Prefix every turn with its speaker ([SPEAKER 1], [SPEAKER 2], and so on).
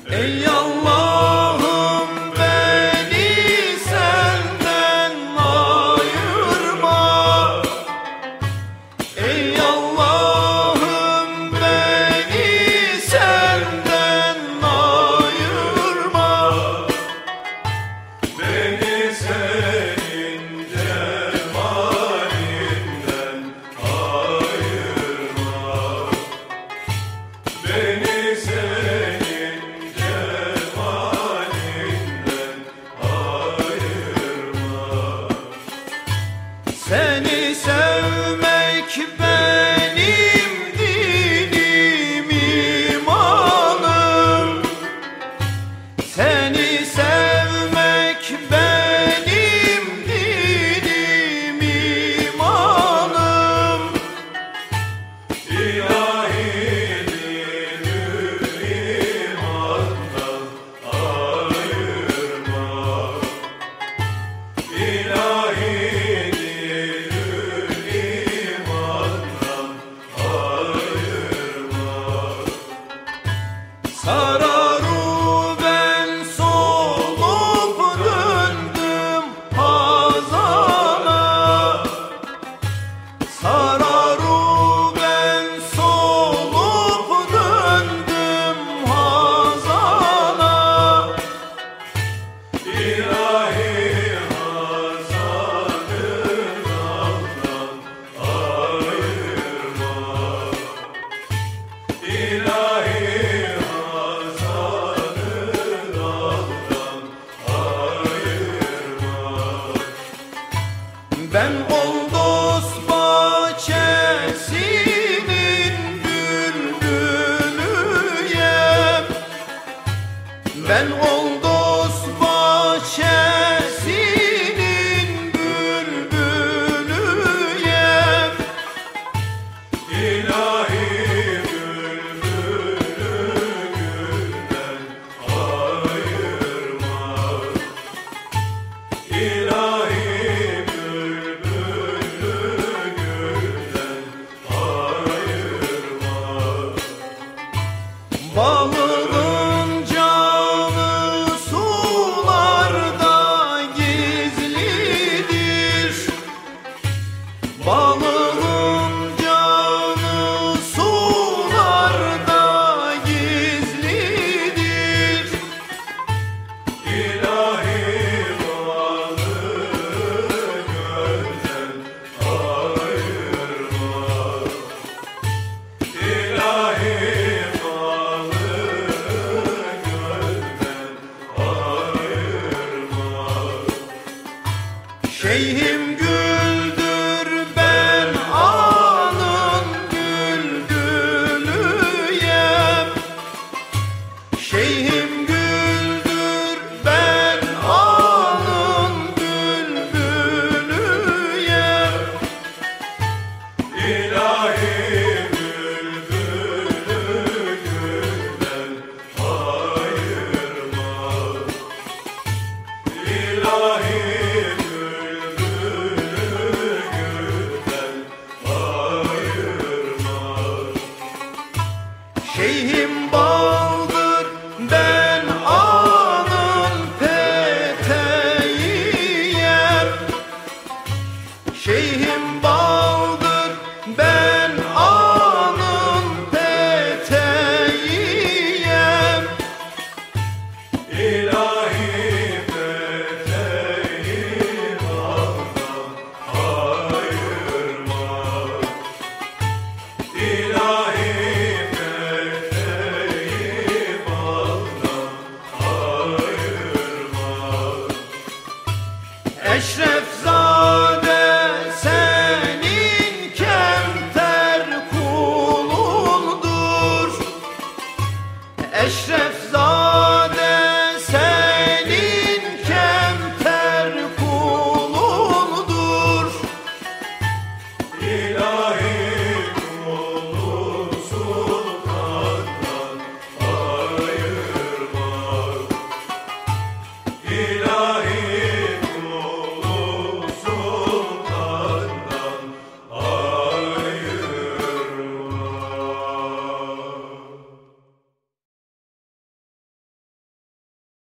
[SPEAKER 1] Ey Allah'ım beni senden ayırma. Ey Allah'ım beni senden ayırma.
[SPEAKER 2] Beni senin cemalinden ayırma. Beni senin cemalinden ayırma.
[SPEAKER 1] Seni sevmek benim dinim, imanım. Seni sevmek benim dinim, imanım.
[SPEAKER 2] İlahi dinül imandan ayırma. İlahi dinül imandan ayırma.
[SPEAKER 1] Sararu ben solup döndüm hazana. Sararu ben solup döndüm hazana.
[SPEAKER 2] İlahi hazanın aldan ayırma. İlahi hazanın aldan ayırma.
[SPEAKER 1] Ben Oldos bahçesinin bülbülüyem. Ben Oldos bahçesinin bülbülüyem.
[SPEAKER 2] İlahi bülbülü gülden ayırma. İlahi bülbülü gülden ayırma.
[SPEAKER 1] Balığın canı sularda gizlidir. Balığın canı sularda gizlidir.
[SPEAKER 2] İlahi balı gölden ayırma. İlahi balı gölden ayırma.
[SPEAKER 1] Şeyhim güldür ben anın güldülüyem. Şeyhim güldür ben anın bülbülüyem.
[SPEAKER 2] İlahi bülbülü gülden ayırma. İlahi bülbülü gülden ayırma.
[SPEAKER 1] Şeyhim baldır ben anın peteğiyem. Şeyhim baldır ben anın peteğiyem.
[SPEAKER 2] İlahi peteği baldan ayırma. İlahi peteği baldan ayırma.
[SPEAKER 1] Eşrefzade senin kemter kulundur. Eşrefzade